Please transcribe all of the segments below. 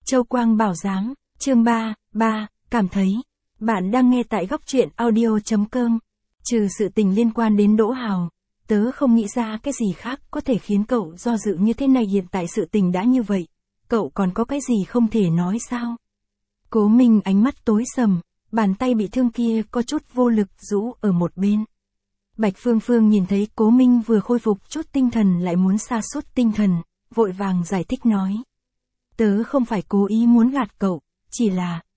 Châu Quang Bảo Giám, chương 3, cảm thấy. Bạn đang nghe tại góc truyện audio.com. Trừ sự tình liên quan đến Đỗ Hào, tớ không nghĩ ra cái gì khác có thể khiến cậu do dự như thế này. Hiện tại sự tình đã như vậy, cậu còn có cái gì không thể nói sao? Cố Minh ánh mắt tối sầm, bàn tay bị thương kia có chút vô lực rũ ở một bên. Bạch Phương Phương nhìn thấy Cố Minh vừa khôi phục chút tinh thần lại muốn sa sút tinh thần, vội vàng giải thích nói. Tớ không phải cố ý muốn gạt cậu, chỉ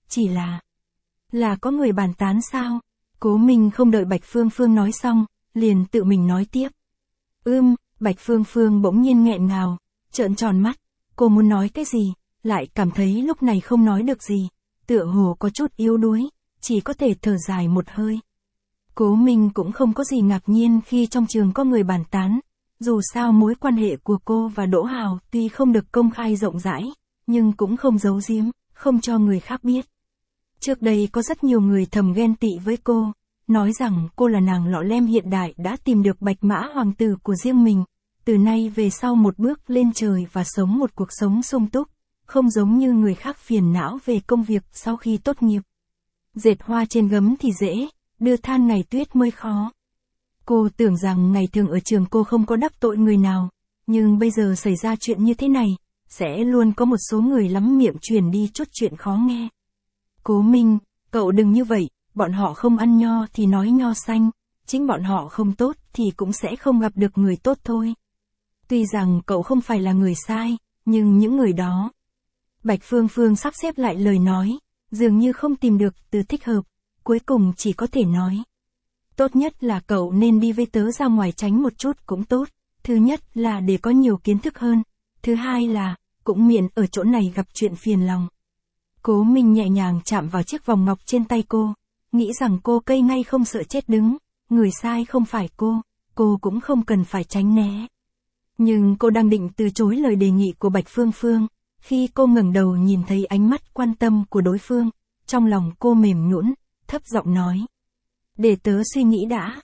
là có người bàn tán sao? Cố Minh không đợi Bạch Phương Phương nói xong, liền tự mình nói tiếp. Bạch Phương Phương bỗng nhiên nghẹn ngào, trợn tròn mắt, cô muốn nói cái gì, lại cảm thấy lúc này không nói được gì, tựa hồ có chút yếu đuối, chỉ có thể thở dài một hơi. Cố Minh cũng không có gì ngạc nhiên khi trong trường có người bàn tán, dù sao mối quan hệ của cô và Đỗ Hào tuy không được công khai rộng rãi, nhưng cũng không giấu giếm, không cho người khác biết. Trước đây có rất nhiều người thầm ghen tị với cô, nói rằng cô là nàng lọ lem hiện đại đã tìm được bạch mã hoàng tử của riêng mình, từ nay về sau một bước lên trời và sống một cuộc sống sung túc, không giống như người khác phiền não về công việc sau khi tốt nghiệp. Dệt hoa trên gấm thì dễ, đưa than ngày tuyết mới khó. Cô tưởng rằng ngày thường ở trường cô không có đắc tội người nào, nhưng bây giờ xảy ra chuyện như thế này, sẽ luôn có một số người lắm miệng truyền đi chút chuyện khó nghe. Cố Minh, cậu đừng như vậy, bọn họ không ăn nho thì nói nho xanh, chính bọn họ không tốt thì cũng sẽ không gặp được người tốt thôi. Tuy rằng cậu không phải là người sai, nhưng những người đó. Bạch Phương Phương sắp xếp lại lời nói, dường như không tìm được từ thích hợp, cuối cùng chỉ có thể nói. Tốt nhất là cậu nên đi với tớ ra ngoài tránh một chút cũng tốt, thứ nhất là để có nhiều kiến thức hơn, thứ hai là, cũng miễn ở chỗ này gặp chuyện phiền lòng. Cố Minh nhẹ nhàng chạm vào chiếc vòng ngọc trên tay cô, nghĩ rằng cô cây ngay không sợ chết đứng, người sai không phải cô cũng không cần phải tránh né. Nhưng cô đang định từ chối lời đề nghị của Bạch Phương Phương, khi cô ngẩng đầu nhìn thấy ánh mắt quan tâm của đối phương, trong lòng cô mềm nhũn, thấp giọng nói. Để tớ suy nghĩ đã.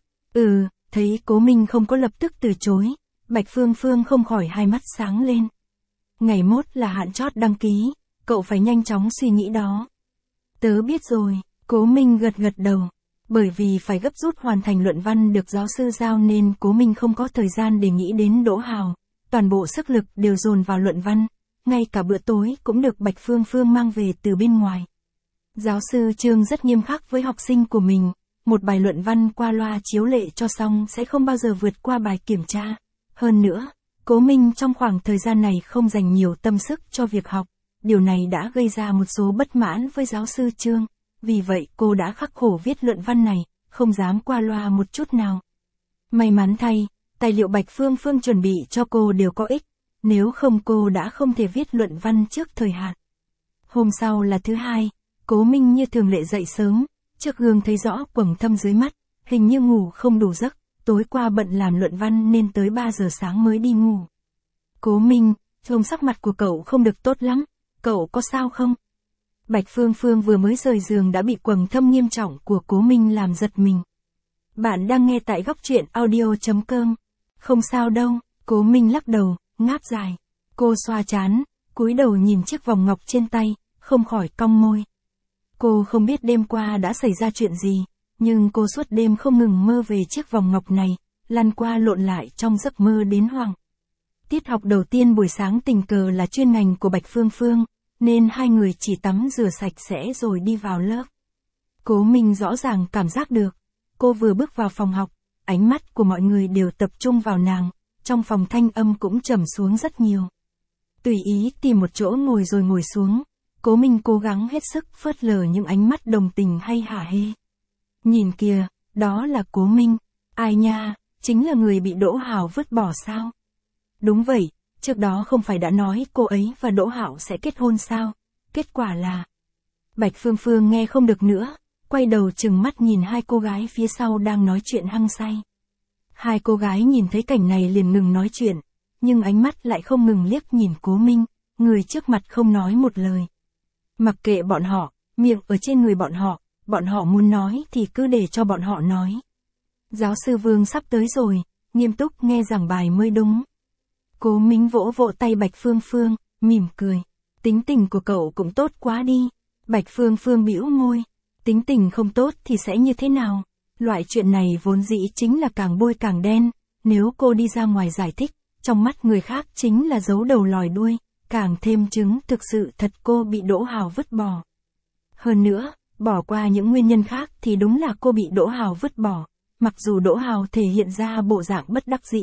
Thấy Cố Minh không có lập tức từ chối, Bạch Phương Phương không khỏi hai mắt sáng lên. Ngày mốt là hạn chót đăng ký, cậu phải nhanh chóng suy nghĩ đó. Tớ biết rồi, Cố Minh gật đầu. Bởi vì phải gấp rút hoàn thành luận văn được giáo sư giao nên Cố Minh không có thời gian để nghĩ đến Đỗ Hào, toàn bộ sức lực đều dồn vào luận văn, ngay cả bữa tối cũng được Bạch Phương Phương mang về từ bên ngoài. Giáo sư Trương rất nghiêm khắc với học sinh của mình, một bài luận văn qua loa chiếu lệ cho xong sẽ không bao giờ vượt qua bài kiểm tra. Hơn nữa, Cố Minh trong khoảng thời gian này không dành nhiều tâm sức cho việc học, điều này đã gây ra một số bất mãn với giáo sư Trương, vì vậy cô đã khắc khổ viết luận văn này, không dám qua loa một chút nào. May mắn thay, tài liệu Bạch Phương Phương chuẩn bị cho cô đều có ích, nếu không cô đã không thể viết luận văn trước thời hạn. Hôm sau là thứ hai, Cố Minh như thường lệ dậy sớm, trước gương thấy rõ quầng thâm dưới mắt, hình như ngủ không đủ giấc, tối qua bận làm luận văn nên tới 3 giờ sáng mới đi ngủ. Cố Minh, trông sắc mặt của cậu không được tốt lắm, cậu có sao không? Bạch Phương Phương vừa mới rời giường đã bị quầng thâm nghiêm trọng của Cố Minh làm giật mình. Bạn đang nghe tại góc truyện audio.com. Không sao đâu, Cố Minh lắc đầu, ngáp dài. Cô xoa trán, cúi đầu nhìn chiếc vòng ngọc trên tay, không khỏi cong môi. Cô không biết đêm qua đã xảy ra chuyện gì, nhưng cô suốt đêm không ngừng mơ về chiếc vòng ngọc này, lăn qua lộn lại trong giấc mơ đến hoảng. Tiết học đầu tiên buổi sáng tình cờ là chuyên ngành của Bạch Phương Phương, nên hai người chỉ tắm rửa sạch sẽ rồi đi vào lớp. Cố Minh rõ ràng cảm giác được, cô vừa bước vào phòng học, ánh mắt của mọi người đều tập trung vào nàng, trong phòng thanh âm cũng trầm xuống rất nhiều. Tùy ý tìm một chỗ ngồi rồi ngồi xuống, Cố Minh cố gắng hết sức phớt lờ những ánh mắt đồng tình hay hả hê. Nhìn kìa, đó là Cố Minh, ai nha, chính là người bị Đỗ Hào vứt bỏ sao? Đúng vậy, trước đó không phải đã nói cô ấy và Đỗ Hạo sẽ kết hôn sao? Kết quả là... Bạch Phương Phương nghe không được nữa, quay đầu trừng mắt nhìn hai cô gái phía sau đang nói chuyện hăng say. Hai cô gái nhìn thấy cảnh này liền ngừng nói chuyện, nhưng ánh mắt lại không ngừng liếc nhìn Cố Minh, người trước mặt không nói một lời. Mặc kệ bọn họ, miệng ở trên người bọn họ muốn nói thì cứ để cho bọn họ nói. Giáo sư Vương sắp tới rồi, nghiêm túc nghe giảng bài mới đúng. Cố Minh vỗ vỗ tay Bạch Phương Phương, mỉm cười. Tính tình của cậu cũng tốt quá đi. Bạch Phương Phương bĩu môi. Tính tình không tốt thì sẽ như thế nào? Loại chuyện này vốn dĩ chính là càng bôi càng đen. Nếu cô đi ra ngoài giải thích, trong mắt người khác chính là giấu đầu lòi đuôi, càng thêm chứng thực sự thật cô bị Đỗ Hào vứt bỏ. Hơn nữa, bỏ qua những nguyên nhân khác thì đúng là cô bị Đỗ Hào vứt bỏ, mặc dù Đỗ Hào thể hiện ra bộ dạng bất đắc dĩ.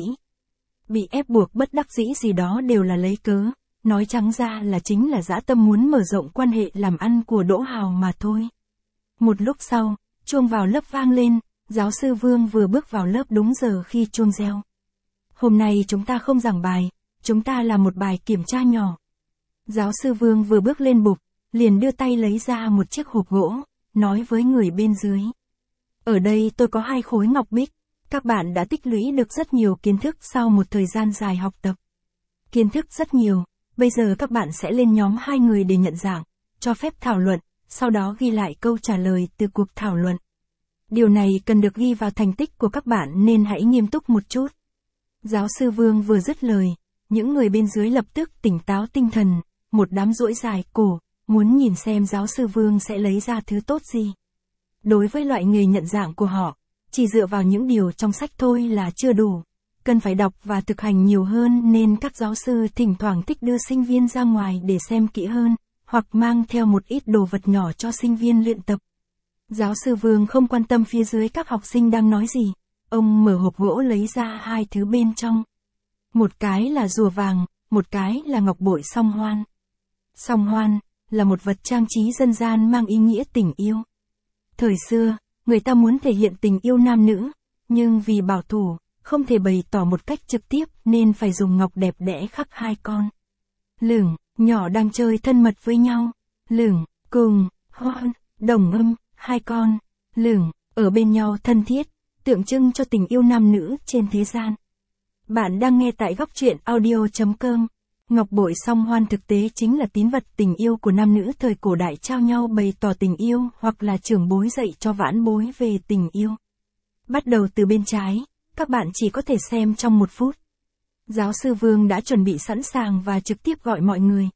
Bị ép buộc bất đắc dĩ gì đó đều là lấy cớ, nói trắng ra là chính là dã tâm muốn mở rộng quan hệ làm ăn của Đỗ Hào mà thôi. Một lúc sau, chuông vào lớp vang lên, giáo sư Vương vừa bước vào lớp đúng giờ khi chuông reo. Hôm nay chúng ta không giảng bài, chúng ta làm một bài kiểm tra nhỏ. Giáo sư Vương vừa bước lên bục, liền đưa tay lấy ra một chiếc hộp gỗ, nói với người bên dưới. Ở đây tôi có 2 khối ngọc bích, các bạn đã tích lũy được rất nhiều kiến thức sau một thời gian dài học tập. Kiến thức rất nhiều, bây giờ các bạn sẽ lên nhóm 2 người để nhận giảng, cho phép thảo luận, sau đó ghi lại câu trả lời từ cuộc thảo luận. Điều này cần được ghi vào thành tích của các bạn nên hãy nghiêm túc một chút. Giáo sư Vương vừa dứt lời, những người bên dưới lập tức tỉnh táo tinh thần, một đám duỗi dài cổ, muốn nhìn xem giáo sư Vương sẽ lấy ra thứ tốt gì. Đối với loại nghề nhận dạng của họ, chỉ dựa vào những điều trong sách thôi là chưa đủ, cần phải đọc và thực hành nhiều hơn nên các giáo sư thỉnh thoảng thích đưa sinh viên ra ngoài để xem kỹ hơn, hoặc mang theo một ít đồ vật nhỏ cho sinh viên luyện tập. Giáo sư Vương không quan tâm phía dưới các học sinh đang nói gì, ông mở hộp gỗ lấy ra 2 thứ bên trong. Một cái là rùa vàng, một cái là ngọc bội song hoan. Song hoan là một vật trang trí dân gian mang ý nghĩa tình yêu. Thời xưa, người ta muốn thể hiện tình yêu nam nữ, nhưng vì bảo thủ, không thể bày tỏ một cách trực tiếp nên phải dùng ngọc đẹp đẽ khắc 2 con lửng, nhỏ đang chơi thân mật với nhau. Lửng, cùng, hoan, đồng âm, 2 con lửng, ở bên nhau thân thiết, tượng trưng cho tình yêu nam nữ trên thế gian. Bạn đang nghe tại góc truyện audio.com. Ngọc bội song hoan thực tế chính là tín vật tình yêu của nam nữ thời cổ đại trao nhau bày tỏ tình yêu hoặc là trưởng bối dạy cho vãn bối về tình yêu. Bắt đầu từ bên trái, các bạn chỉ có thể xem trong 1 phút. Giáo sư Vương đã chuẩn bị sẵn sàng và trực tiếp gọi mọi người.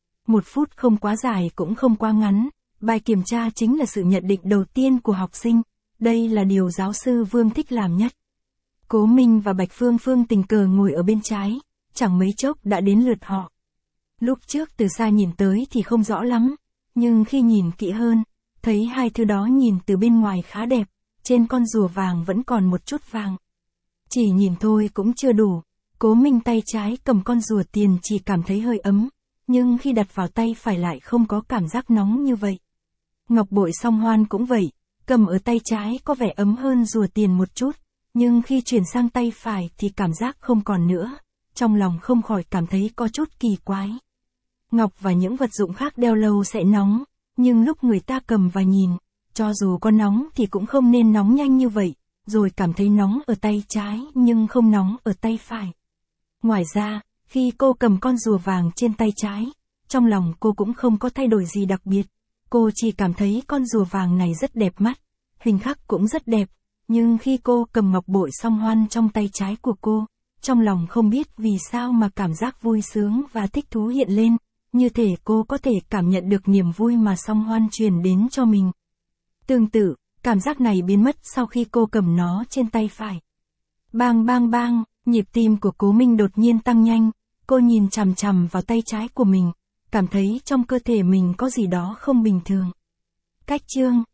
1 phút không quá dài cũng không quá ngắn, bài kiểm tra chính là sự nhận định đầu tiên của học sinh, đây là điều giáo sư Vương thích làm nhất. Cố Minh và Bạch Phương Phương tình cờ ngồi ở bên trái, chẳng mấy chốc đã đến lượt họ. Lúc trước từ xa nhìn tới thì không rõ lắm, nhưng khi nhìn kỹ hơn, thấy 2 thứ đó nhìn từ bên ngoài khá đẹp, trên con rùa vàng vẫn còn một chút vàng. Chỉ nhìn thôi cũng chưa đủ, Cố Minh tay trái cầm con rùa tiền chỉ cảm thấy hơi ấm, nhưng khi đặt vào tay phải lại không có cảm giác nóng như vậy. Ngọc bội song hoan cũng vậy, cầm ở tay trái có vẻ ấm hơn rùa tiền một chút, nhưng khi chuyển sang tay phải thì cảm giác không còn nữa, trong lòng không khỏi cảm thấy có chút kỳ quái. Ngọc và những vật dụng khác đeo lâu sẽ nóng, nhưng lúc người ta cầm và nhìn, cho dù có nóng thì cũng không nên nóng nhanh như vậy, rồi cảm thấy nóng ở tay trái nhưng không nóng ở tay phải. Ngoài ra, khi cô cầm con rùa vàng trên tay trái, trong lòng cô cũng không có thay đổi gì đặc biệt, cô chỉ cảm thấy con rùa vàng này rất đẹp mắt, hình khắc cũng rất đẹp, nhưng khi cô cầm ngọc bội song hoan trong tay trái của cô, trong lòng không biết vì sao mà cảm giác vui sướng và thích thú hiện lên, như thể cô có thể cảm nhận được niềm vui mà song hoan truyền đến cho mình. Tương tự, cảm giác này biến mất sau khi cô cầm nó trên tay phải. Bang bang bang, nhịp tim của Cố Minh đột nhiên tăng nhanh, cô nhìn chằm chằm vào tay trái của mình, cảm thấy trong cơ thể mình có gì đó không bình thường. Cách chương